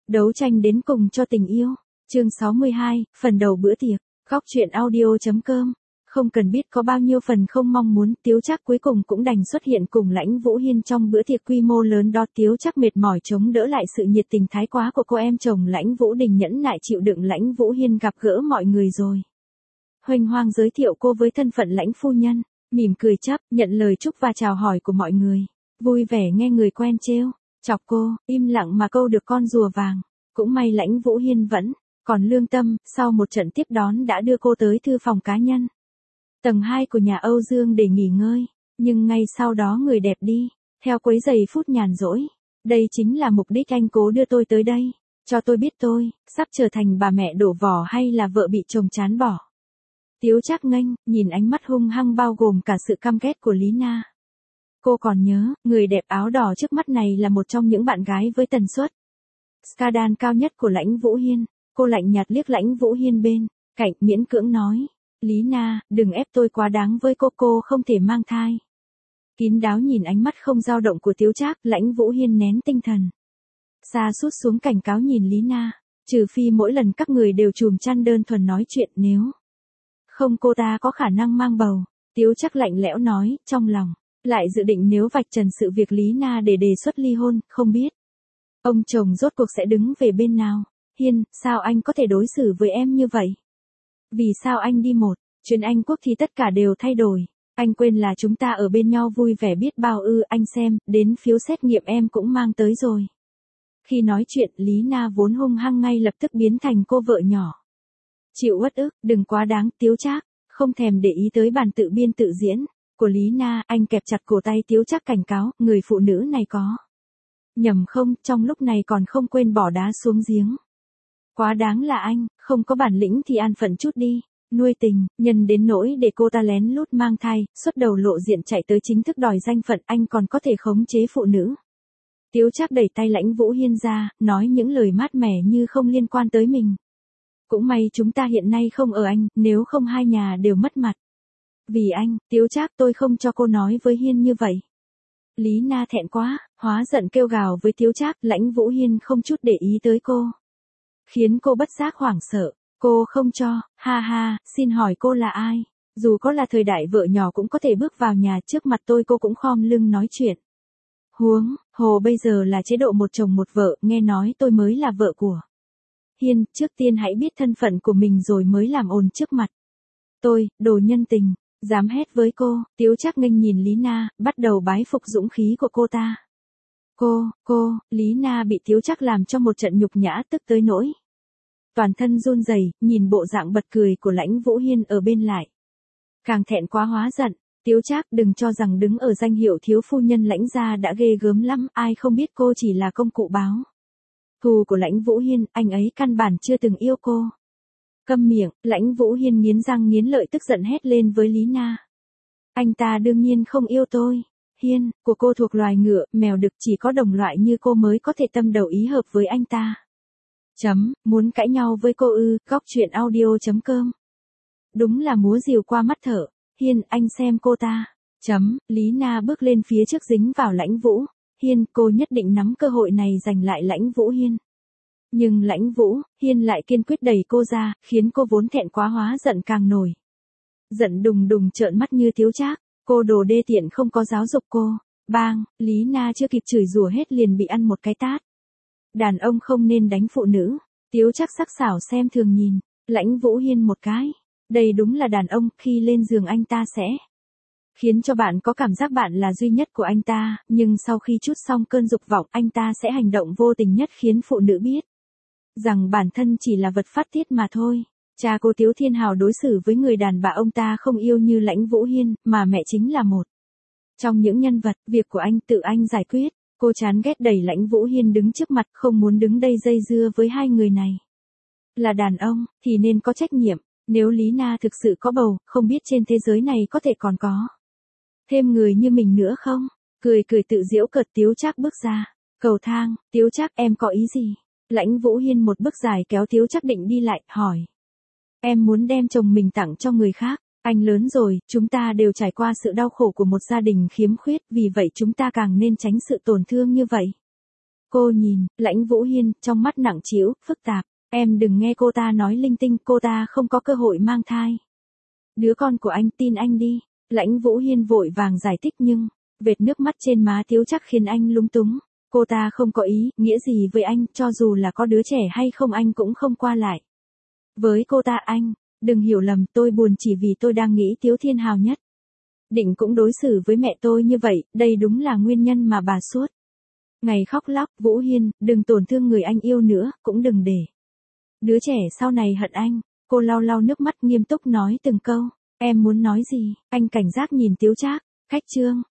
Đấu tranh đến cùng cho tình yêu. Chương 62, phần đầu bữa tiệc. Góc truyện audio.com. Không cần biết có bao nhiêu phần không mong muốn, Tiếu Trác cuối cùng cũng đành xuất hiện cùng Lãnh Vũ Hiên trong bữa tiệc quy mô lớn đó. Tiếu Trác mệt mỏi chống đỡ lại sự nhiệt tình thái quá của cô em chồng Lãnh Vũ Đình, nhẫn nại chịu đựng Lãnh Vũ Hiên gặp gỡ mọi người rồi. Huênh hoang giới thiệu cô với thân phận Lãnh phu nhân, mỉm cười chấp nhận lời chúc và chào hỏi của mọi người, vui vẻ nghe người quen trêu chọc cô, im lặng mà câu được con rùa vàng. Cũng may Lãnh Vũ Hiên vẫn còn lương tâm, sau một trận tiếp đón đã đưa cô tới thư phòng cá nhân tầng 2 của nhà Âu Dương để nghỉ ngơi, nhưng ngay sau đó người đẹp đi, theo quấy giày phút nhàn rỗi. Đây chính là mục đích anh cố đưa tôi tới đây, cho tôi biết tôi sắp trở thành bà mẹ đổ vỏ hay là vợ bị chồng chán bỏ. Tiếu Trác nghênh, nhìn ánh mắt hung hăng bao gồm cả sự căm ghét của Lý Na. Cô còn nhớ, người đẹp áo đỏ trước mắt này là một trong những bạn gái với tần suất scandal cao nhất của Lãnh Vũ Hiên. Cô lạnh nhạt liếc Lãnh Vũ Hiên bên cạnh, miễn cưỡng nói, Lý Na, đừng ép tôi quá đáng với cô không thể mang thai. Kín đáo nhìn ánh mắt không dao động của Tiếu Trác, Lãnh Vũ Hiên nén tinh thần, sa sút xuống cảnh cáo nhìn Lý Na, trừ phi mỗi lần các người đều chùm chăn đơn thuần nói chuyện, nếu không cô ta có khả năng mang bầu. Tiếu Trác lạnh lẽo nói, trong lòng lại dự định nếu vạch trần sự việc Lý Na để đề xuất ly hôn, không biết ông chồng rốt cuộc sẽ đứng về bên nào. Hiên, sao anh có thể đối xử với em như vậy? Vì sao anh đi một chuyến Anh Quốc thì tất cả đều thay đổi? Anh quên là chúng ta ở bên nhau vui vẻ biết bao ư? Anh xem, đến phiếu xét nghiệm em cũng mang tới rồi. Khi nói chuyện, Lý Na vốn hung hăng ngay lập tức biến thành cô vợ nhỏ chịu uất ức. Đừng quá đáng. Tiếu Trác không thèm để ý tới bản tự biên tự diễn của Lý Na, anh kẹp chặt cổ tay Tiếu Trác cảnh cáo, người phụ nữ này có nhầm không, trong lúc này còn không quên bỏ đá xuống giếng. Quá đáng là anh, không có bản lĩnh thì an phận chút đi, nuôi tình, nhân đến nỗi để cô ta lén lút mang thai, xuất đầu lộ diện chạy tới chính thức đòi danh phận, anh còn có thể khống chế phụ nữ. Tiếu Trác đẩy tay Lãnh Vũ Hiên ra, nói những lời mát mẻ như không liên quan tới mình. Cũng may chúng ta hiện nay không ở Anh, nếu không hai nhà đều mất mặt. Vì anh, Tiếu Trác, tôi không cho cô nói với Hiên như vậy. Lý Na thẹn quá, hóa giận kêu gào với Tiếu Trác. Lãnh Vũ Hiên không chút để ý tới cô, khiến cô bất giác hoảng sợ. Cô không cho, ha ha, xin hỏi cô là ai? Dù có là thời đại vợ nhỏ cũng có thể bước vào nhà trước mặt tôi cô cũng khom lưng nói chuyện. Huống hồ bây giờ là chế độ một chồng một vợ, nghe nói tôi mới là vợ của Hiên, trước tiên hãy biết thân phận của mình rồi mới làm ồn trước mặt tôi, đồ nhân tình, dám hét với cô. Tiếu Trác nghênh nhìn Lý Na, bắt đầu bái phục dũng khí của cô ta. Lý Na bị Tiếu Trác làm cho một trận nhục nhã, tức tới nỗi toàn thân run rẩy, nhìn bộ dạng bật cười của Lãnh Vũ Hiên ở bên lại, càng thẹn quá hóa giận. Tiếu Trác, đừng cho rằng đứng ở danh hiệu thiếu phu nhân Lãnh gia đã ghê gớm lắm, ai không biết cô chỉ là công cụ báo thù của Lãnh Vũ Hiên, anh ấy căn bản chưa từng yêu cô. Câm miệng. Lãnh Vũ Hiên nghiến răng nghiến lợi tức giận hét lên với Lý Na. Anh ta đương nhiên không yêu tôi. Hiên, của cô thuộc loài ngựa, mèo đực, chỉ có đồng loại như cô mới có thể tâm đầu ý hợp với anh ta. Muốn cãi nhau với cô ư? Góc truyện audio.com. Đúng là múa rìu qua mắt thợ. Hiên, anh xem cô ta. Lý Na bước lên phía trước dính vào Lãnh Vũ Hiên, cô nhất định nắm cơ hội này giành lại Lãnh Vũ Hiên. Nhưng Lãnh Vũ Hiên lại kiên quyết đẩy cô ra, khiến cô vốn thẹn quá hóa giận càng nổi giận đùng đùng trợn mắt như Tiếu Trác. Cô đồ đê tiện không có giáo dục cô. Bang, Lý Na chưa kịp chửi rủa hết liền bị ăn một cái tát. Đàn ông không nên đánh phụ nữ. Tiếu Trác sắc sảo xem thường nhìn Lãnh Vũ Hiên một cái. Đây đúng là đàn ông, khi lên giường anh ta sẽ khiến cho bạn có cảm giác bạn là duy nhất của anh ta, nhưng sau khi trút xong cơn dục vọng anh ta sẽ hành động vô tình nhất khiến phụ nữ biết rằng bản thân chỉ là vật phát tiết mà thôi. Cha cô Tiếu Thiên Hào đối xử với người đàn bà ông ta không yêu như Lãnh Vũ Hiên, mà mẹ chính là một trong những nhân vật, việc của anh tự anh giải quyết. Cô chán ghét đẩy Lãnh Vũ Hiên đứng trước mặt, không muốn đứng đây dây dưa với hai người này. Là đàn ông, thì nên có trách nhiệm. Nếu Lý Na thực sự có bầu, không biết trên thế giới này có thể còn có thêm người như mình nữa không? Cười tự giễu cợt. Tiếu Trác bước ra cầu thang. Tiếu Trác, em có ý gì? Lãnh Vũ Hiên một bước dài kéo Tiếu Trác định đi lại, hỏi. Em muốn đem chồng mình tặng cho người khác. Anh lớn rồi, chúng ta đều trải qua sự đau khổ của một gia đình khiếm khuyết, vì vậy chúng ta càng nên tránh sự tổn thương như vậy. Cô nhìn, Lãnh Vũ Hiên, trong mắt nặng trĩu, phức tạp. Em đừng nghe cô ta nói linh tinh, cô ta không có cơ hội mang thai. Đứa con của anh, tin anh đi. Lãnh Vũ Hiên vội vàng giải thích nhưng, vệt nước mắt trên má Tiếu Trác khiến anh lúng túng. Cô ta không có ý, nghĩa gì với anh, cho dù là có đứa trẻ hay không anh cũng không qua lại. Với cô ta anh, đừng hiểu lầm, tôi buồn chỉ vì tôi đang nghĩ Tiếu Thiên Hào nhất. Định cũng đối xử với mẹ tôi như vậy, đây đúng là nguyên nhân mà bà suốt ngày khóc lóc. Vũ Hiên, đừng tổn thương người anh yêu nữa, cũng đừng để đứa trẻ sau này hận anh. Cô lau lau nước mắt nghiêm túc nói từng câu. Em muốn nói gì? Anh cảnh giác nhìn Tiếu Trác. Khách Trương.